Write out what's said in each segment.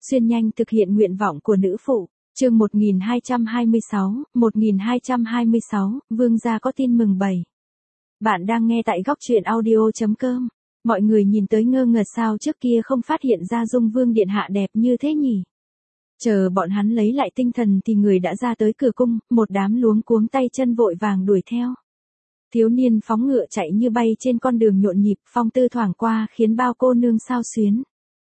Xuyên nhanh thực hiện nguyện vọng của nữ phụ. Chương 1226, Vương gia có tin mừng 7. Bạn đang nghe tại góc truyện audio.com. Mọi người nhìn tới ngơ ngẩn sao trước kia không phát hiện ra Dung Vương điện hạ đẹp như thế nhỉ. Chờ bọn hắn lấy lại tinh thần thì người đã ra tới cửa cung, một đám luống cuống tay chân vội vàng đuổi theo. Thiếu niên phóng ngựa chạy như bay trên con đường nhộn nhịp, phong tư thoảng qua khiến bao cô nương xao xuyến.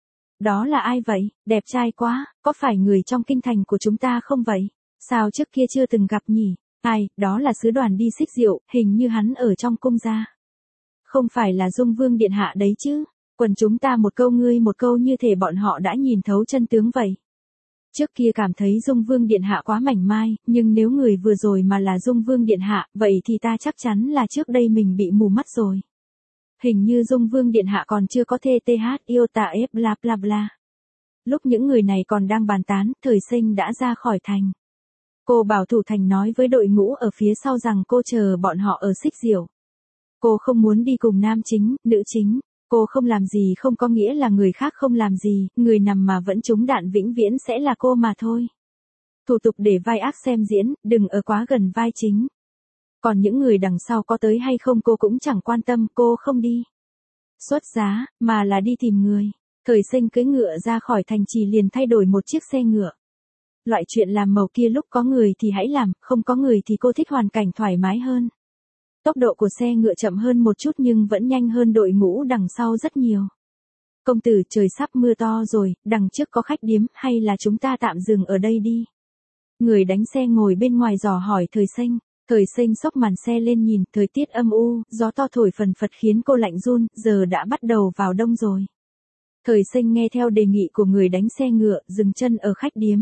Đó là ai vậy, đẹp trai quá, có phải người trong kinh thành của chúng ta không vậy? Sao trước kia chưa từng gặp nhỉ? Ai, đó là sứ đoàn đi xích rượu, hình như hắn ở trong cung gia. Không phải là Dung Vương điện hạ đấy chứ? Quần chúng ta một câu ngươi một câu như thể bọn họ đã nhìn thấu chân tướng vậy. Trước kia cảm thấy Dung Vương điện hạ quá mảnh mai, nhưng nếu người vừa rồi mà là Dung Vương điện hạ, vậy thì ta chắc chắn là trước đây mình bị mù mắt rồi. Hình như Dung Vương điện hạ còn chưa có thê th yêu ta ép bla bla bla. Lúc những người này còn đang bàn tán, Thời Sinh đã ra khỏi thành. Cô bảo thủ thành nói với đội ngũ ở phía sau rằng cô chờ bọn họ ở xích diệu. Cô không muốn đi cùng nam chính, nữ chính. Cô không làm gì không có nghĩa là người khác không làm gì, người nằm mà vẫn trúng đạn vĩnh viễn sẽ là cô mà thôi. Thủ tục để vai ác xem diễn, đừng ở quá gần vai chính. Còn những người đằng sau có tới hay không cô cũng chẳng quan tâm, cô không đi xuất giá, mà là đi tìm người. Thời Sinh cưỡi ngựa ra khỏi thành trì liền thay đổi một chiếc xe ngựa. Loại chuyện làm màu kia lúc có người thì hãy làm, không có người thì cô thích hoàn cảnh thoải mái hơn. Tốc độ của xe ngựa chậm hơn một chút nhưng vẫn nhanh hơn đội ngũ đằng sau rất nhiều. Công tử, trời sắp mưa to rồi, đằng trước có khách điếm, hay là chúng ta tạm dừng ở đây đi? Người đánh xe ngồi bên ngoài dò hỏi Thời Sinh. Thời Sinh xốc màn xe lên nhìn, thời tiết âm u, gió to thổi phần phật khiến cô lạnh run, giờ đã bắt đầu vào đông rồi. Thời Sinh nghe theo đề nghị của người đánh xe ngựa, dừng chân ở khách điếm.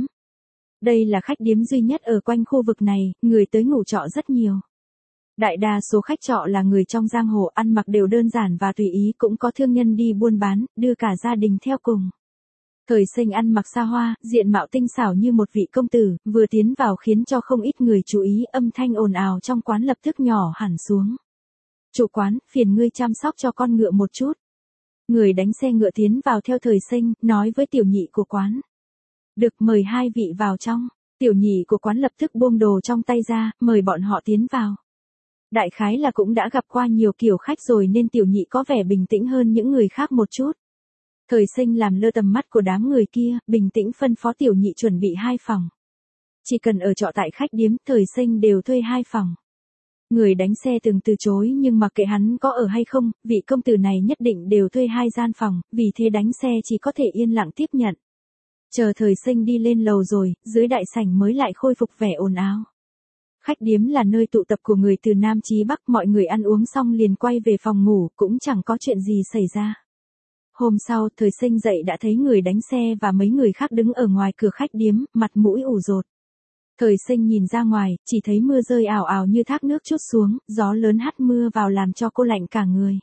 Đây là khách điếm duy nhất ở quanh khu vực này, người tới ngủ trọ rất nhiều. Đại đa số khách trọ là người trong giang hồ, ăn mặc đều đơn giản và tùy ý, cũng có thương nhân đi buôn bán, đưa cả gia đình theo cùng. Thời Sinh ăn mặc xa hoa, diện mạo tinh xảo như một vị công tử, vừa tiến vào khiến cho không ít người chú ý, âm thanh ồn ào trong quán lập tức nhỏ hẳn xuống. Chủ quán, phiền ngươi chăm sóc cho con ngựa một chút. Người đánh xe ngựa tiến vào theo Thời Sinh, nói với tiểu nhị của quán. Được, mời hai vị vào trong. Tiểu nhị của quán lập tức buông đồ trong tay ra, mời bọn họ tiến vào. Đại khái là cũng đã gặp qua nhiều kiểu khách rồi nên tiểu nhị có vẻ bình tĩnh hơn những người khác một chút. Thời Sinh làm lơ tầm mắt của đám người kia, bình tĩnh phân phó tiểu nhị chuẩn bị 2 phòng. Chỉ cần ở trọ tại khách điếm, Thời Sinh đều thuê 2 phòng. Người đánh xe từng từ chối nhưng mặc kệ hắn có ở hay không, vị công tử này nhất định đều thuê 2 gian phòng, vì thế đánh xe chỉ có thể yên lặng tiếp nhận. Chờ Thời Sinh đi lên lầu rồi, dưới đại sảnh mới lại khôi phục vẻ ồn ào. Khách điếm là nơi tụ tập của người từ Nam chí Bắc, mọi người ăn uống xong liền quay về phòng ngủ, cũng chẳng có chuyện gì xảy ra. Hôm sau, Thời Sinh dậy đã thấy người đánh xe và mấy người khác đứng ở ngoài cửa khách điếm, mặt mũi ủ rột. Thời Sinh nhìn ra ngoài, chỉ thấy mưa rơi ào ào như thác nước trút xuống, gió lớn hắt mưa vào làm cho cô lạnh cả người.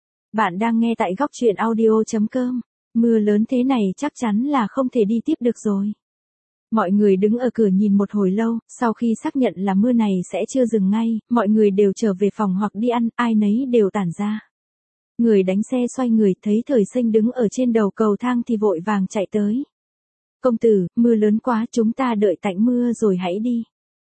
Bạn đang nghe tại góc truyện audio.com. Mưa lớn thế này chắc chắn là không thể đi tiếp được rồi. Mọi người đứng ở cửa nhìn một hồi lâu, sau khi xác nhận là mưa này sẽ chưa dừng ngay, mọi người đều trở về phòng hoặc đi ăn, ai nấy đều tản ra. Người đánh xe xoay người thấy Thời Sinh đứng ở trên đầu cầu thang thì vội vàng chạy tới. Công tử, mưa lớn quá, chúng ta đợi tạnh mưa rồi hãy đi.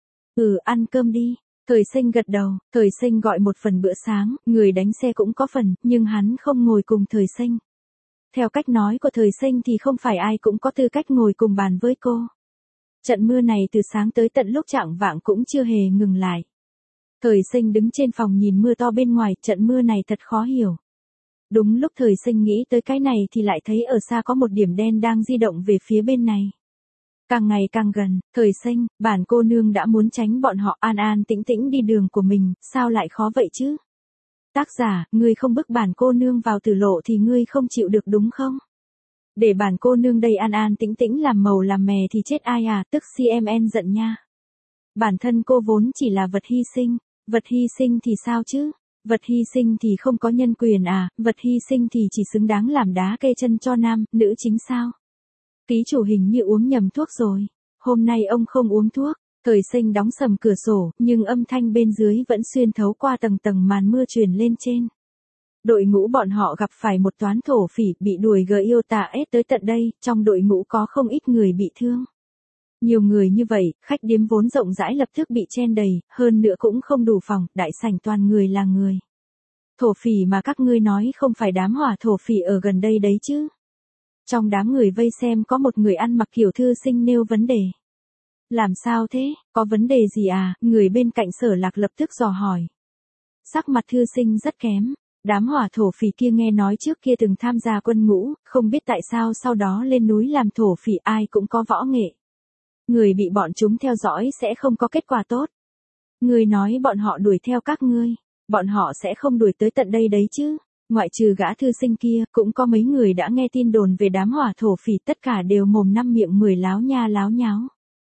Ăn cơm đi. Thời Sinh gật đầu, Thời Sinh gọi một phần bữa sáng, người đánh xe cũng có phần, nhưng hắn không ngồi cùng Thời Sinh. Theo cách nói của Thời Sinh thì không phải ai cũng có tư cách ngồi cùng bàn với cô. Trận mưa này từ sáng tới tận lúc chạng vạng cũng chưa hề ngừng lại. Thời Sinh đứng trên phòng nhìn mưa to bên ngoài, trận mưa này thật khó hiểu. Đúng lúc Thời Sinh nghĩ tới cái này thì lại thấy ở xa có một điểm đen đang di động về phía bên này. Càng ngày càng gần, Thời Sinh, bản cô nương đã muốn tránh bọn họ an an tĩnh tĩnh đi đường của mình, sao lại khó vậy chứ? Tác giả, ngươi không bức bản cô nương vào tử lộ thì ngươi không chịu được đúng không? Để bản cô nương đây an an tĩnh tĩnh làm màu làm mè thì chết ai à, tức CMN giận nha. Bản thân cô vốn chỉ là vật hy sinh thì sao chứ? Vật hy sinh thì không có nhân quyền à, vật hy sinh thì chỉ xứng đáng làm đá kê chân cho nam, nữ chính sao? Ký chủ hình như uống nhầm thuốc rồi, hôm nay ông không uống thuốc. Thời Sinh đóng sầm cửa sổ, nhưng âm thanh bên dưới vẫn xuyên thấu qua tầng tầng màn mưa truyền lên trên. Đội ngũ bọn họ gặp phải một toán thổ phỉ bị đuổi GIOTAS tới tận đây, trong đội ngũ có không ít người bị thương. Nhiều người như vậy, khách điếm vốn rộng rãi lập tức bị chen đầy, hơn nữa cũng không đủ phòng, đại sảnh toàn người là người. Thổ phỉ mà các ngươi nói không phải đám hỏa thổ phỉ ở gần đây đấy chứ. Trong đám người vây xem có một người ăn mặc kiểu thư sinh nêu vấn đề. Làm sao thế, có vấn đề gì à, người bên cạnh Sở Lạc lập tức dò hỏi. Sắc mặt thư sinh rất kém, đám hỏa thổ phỉ kia nghe nói trước kia từng tham gia quân ngũ, không biết tại sao sau đó lên núi làm thổ phỉ ai cũng có võ nghệ. Người bị bọn chúng theo dõi sẽ không có kết quả tốt. Người nói bọn họ đuổi theo các ngươi, bọn họ sẽ không đuổi tới tận đây đấy chứ. Ngoại trừ gã thư sinh kia, cũng có mấy người đã nghe tin đồn về đám hỏa thổ phỉ, tất cả đều mồm năm miệng mười láo nha láo nháo.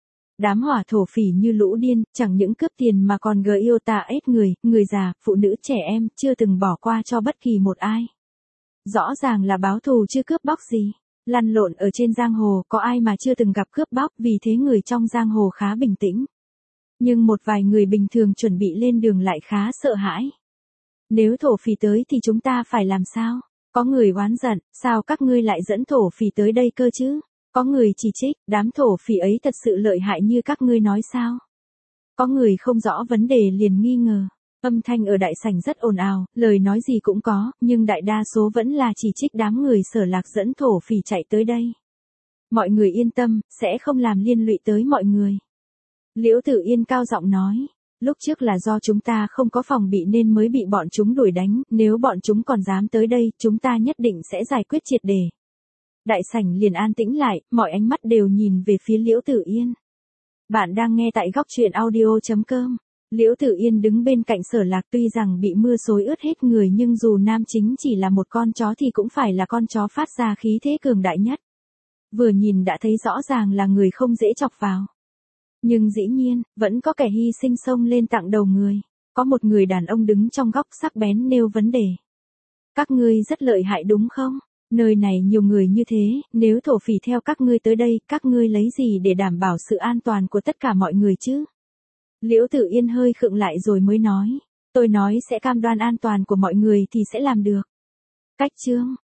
Đám hỏa thổ phỉ như lũ điên, chẳng những cướp tiền mà còn GIOTAS người già, phụ nữ trẻ em, chưa từng bỏ qua cho bất kỳ một ai. Rõ ràng là báo thù chứ cướp bóc gì. Lăn lộn ở trên giang hồ, có ai mà chưa từng gặp cướp bóc, vì thế người trong giang hồ khá bình tĩnh. Nhưng một vài người bình thường chuẩn bị lên đường lại khá sợ hãi. Nếu thổ phỉ tới thì chúng ta phải làm sao? Có người oán giận, sao các ngươi lại dẫn thổ phỉ tới đây cơ chứ? Có người chỉ trích, đám thổ phỉ ấy thật sự lợi hại như các ngươi nói sao? Có người không rõ vấn đề liền nghi ngờ. Âm thanh ở đại sảnh rất ồn ào, lời nói gì cũng có, nhưng đại đa số vẫn là chỉ trích đám người Sở Lạc dẫn thổ phỉ chạy tới đây. Mọi người yên tâm, sẽ không làm liên lụy tới mọi người. Liễu Tử Yên cao giọng nói, lúc trước là do chúng ta không có phòng bị nên mới bị bọn chúng đuổi đánh, nếu bọn chúng còn dám tới đây, chúng ta nhất định sẽ giải quyết triệt để. Đại sảnh liền an tĩnh lại, mọi ánh mắt đều nhìn về phía Liễu Tử Yên. Bạn đang nghe tại góc truyện audio.com. Liễu Tử Yên đứng bên cạnh Sở Lạc, tuy rằng bị mưa xối ướt hết người nhưng dù nam chính chỉ là một con chó thì cũng phải là con chó phát ra khí thế cường đại nhất. Vừa nhìn đã thấy rõ ràng là người không dễ chọc vào. Nhưng dĩ nhiên, vẫn có kẻ hy sinh xông lên tặng đầu người. Có một người đàn ông đứng trong góc sắc bén nêu vấn đề. Các ngươi rất lợi hại đúng không? Nơi này nhiều người như thế, nếu thổ phỉ theo các ngươi tới đây, các ngươi lấy gì để đảm bảo sự an toàn của tất cả mọi người chứ? Liễu Tử Yên hơi khựng lại rồi mới nói. Tôi nói sẽ cam đoan an toàn của mọi người thì sẽ làm được. Cách chương